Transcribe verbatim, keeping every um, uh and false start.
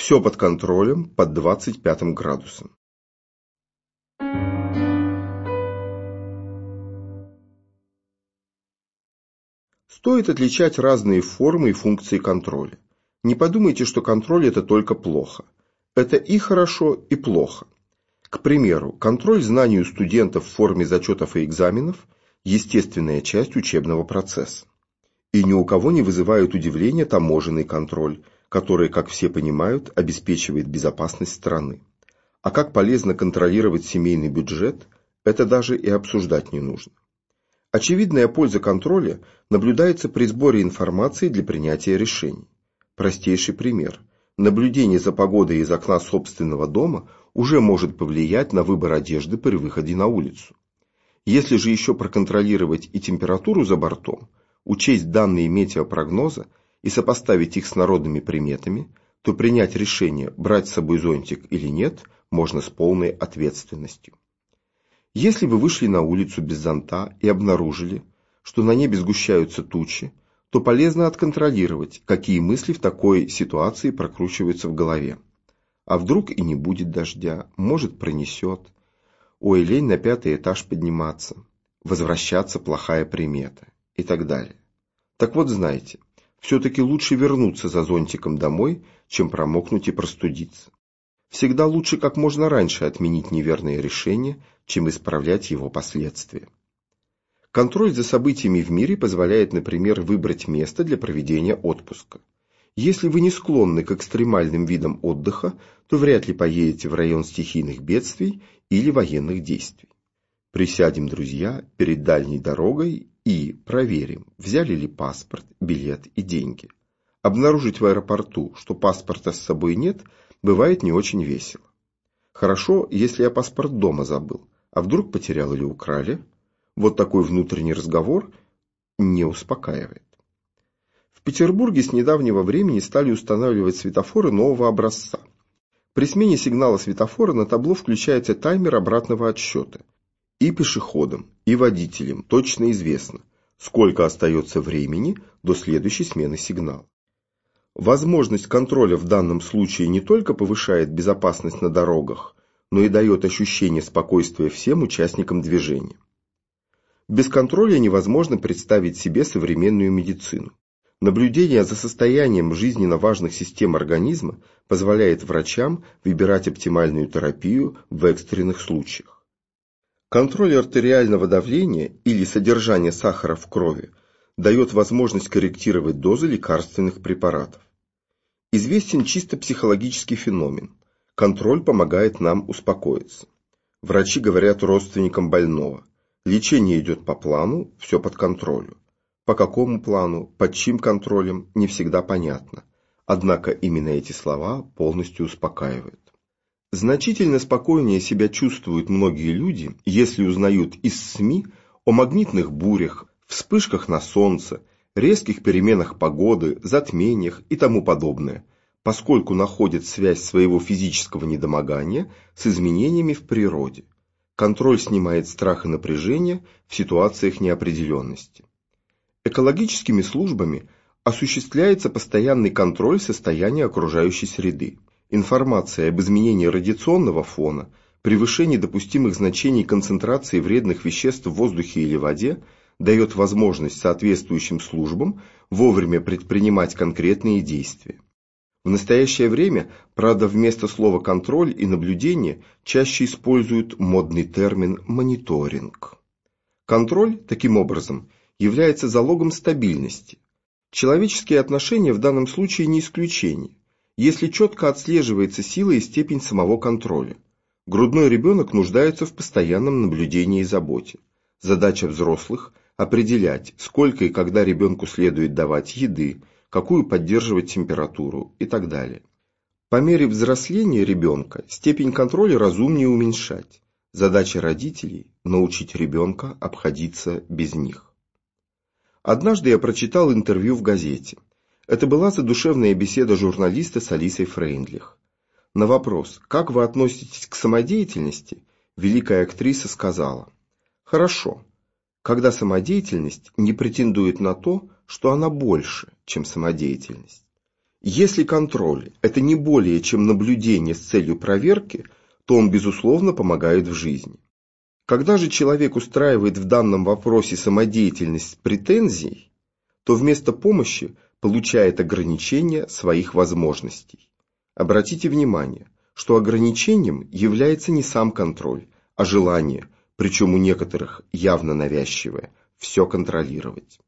Все под контролем под двадцать пятым градусом. Стоит отличать разные формы и функции контроля. Не подумайте, что контроль – это только плохо. Это и хорошо, и плохо. К примеру, контроль знаний у студентов в форме зачетов и экзаменов – естественная часть учебного процесса. И ни у кого не вызывает удивления таможенный контроль, который, как все понимают, обеспечивает безопасность страны. А как полезно контролировать семейный бюджет, это даже и обсуждать не нужно. Очевидная польза контроля наблюдается при сборе информации для принятия решений. Простейший пример. Наблюдение за погодой из окна собственного дома уже может повлиять на выбор одежды при выходе на улицу. Если же еще проконтролировать и температуру за бортом, учесть данные метеопрогноза и сопоставить их с народными приметами, то принять решение, брать с собой зонтик или нет, можно с полной ответственностью. Если вы вышли на улицу без зонта и обнаружили, что на небе сгущаются тучи, то полезно отконтролировать, какие мысли в такой ситуации прокручиваются в голове. А вдруг и не будет дождя, может пронесет. Ой, лень на пятый этаж подниматься, возвращаться плохая примета и так далее. Так вот знайте, все-таки лучше вернуться за зонтиком домой, чем промокнуть и простудиться. Всегда лучше как можно раньше отменить неверное решение, чем исправлять его последствия. Контроль за событиями в мире позволяет, например, выбрать место для проведения отпуска. Если вы не склонны к экстремальным видам отдыха, то вряд ли поедете в район стихийных бедствий или военных действий. Присядем, друзья, перед дальней дорогой и проверим, взяли ли паспорт, билет и деньги. Обнаружить в аэропорту, что паспорта с собой нет, бывает не очень весело. Хорошо, если я паспорт дома забыл, а вдруг потерял или украли? Вот такой внутренний разговор не успокаивает. В Петербурге с недавнего времени стали устанавливать светофоры нового образца. При смене сигнала светофора на табло включается таймер обратного отсчета. И пешеходам, и водителям точно известно, сколько остается времени до следующей смены сигнала. Возможность контроля в данном случае не только повышает безопасность на дорогах, но и дает ощущение спокойствия всем участникам движения. Без контроля невозможно представить себе современную медицину. Наблюдение за состоянием жизненно важных систем организма позволяет врачам выбирать оптимальную терапию в экстренных случаях. Контроль артериального давления или содержания сахара в крови дает возможность корректировать дозы лекарственных препаратов. Известен чисто психологический феномен. Контроль помогает нам успокоиться. Врачи говорят родственникам больного: лечение идет по плану, все под контролем. По какому плану, под чьим контролем, не всегда понятно. Однако именно эти слова полностью успокаивают. Значительно спокойнее себя чувствуют многие люди, если узнают из СМИ о магнитных бурях, вспышках на солнце, резких переменах погоды, затмениях и тому подобное, поскольку находят связь своего физического недомогания с изменениями в природе. Контроль снимает страх и напряжение в ситуациях неопределенности. Экологическими службами осуществляется постоянный контроль состояния окружающей среды. Информация об изменении радиационного фона, превышении допустимых значений концентрации вредных веществ в воздухе или воде дает возможность соответствующим службам вовремя предпринимать конкретные действия. В настоящее время, правда, вместо слова «контроль» и «наблюдение» чаще используют модный термин «мониторинг». Контроль, таким образом, является залогом стабильности. Человеческие отношения в данном случае не исключение, если четко отслеживается сила и степень самого контроля. Грудной ребенок нуждается в постоянном наблюдении и заботе. Задача взрослых – определять, сколько и когда ребенку следует давать еды, какую поддерживать температуру и так далее. По мере взросления ребенка степень контроля разумнее уменьшать. Задача родителей – научить ребенка обходиться без них. Однажды я прочитал интервью в газете. Это была задушевная беседа журналиста с Алисой Фрейндлих. На вопрос, как вы относитесь к самодеятельности, великая актриса сказала: «Хорошо, когда самодеятельность не претендует на то, что она больше, чем самодеятельность. Если контроль – это не более чем наблюдение с целью проверки, то он, безусловно, помогает в жизни. Когда же человек устраивает в данном вопросе самодеятельность с претензией, то вместо помощи получает ограничение своих возможностей. Обратите внимание, что ограничением является не сам контроль, а желание, причем у некоторых явно навязчивое, все контролировать.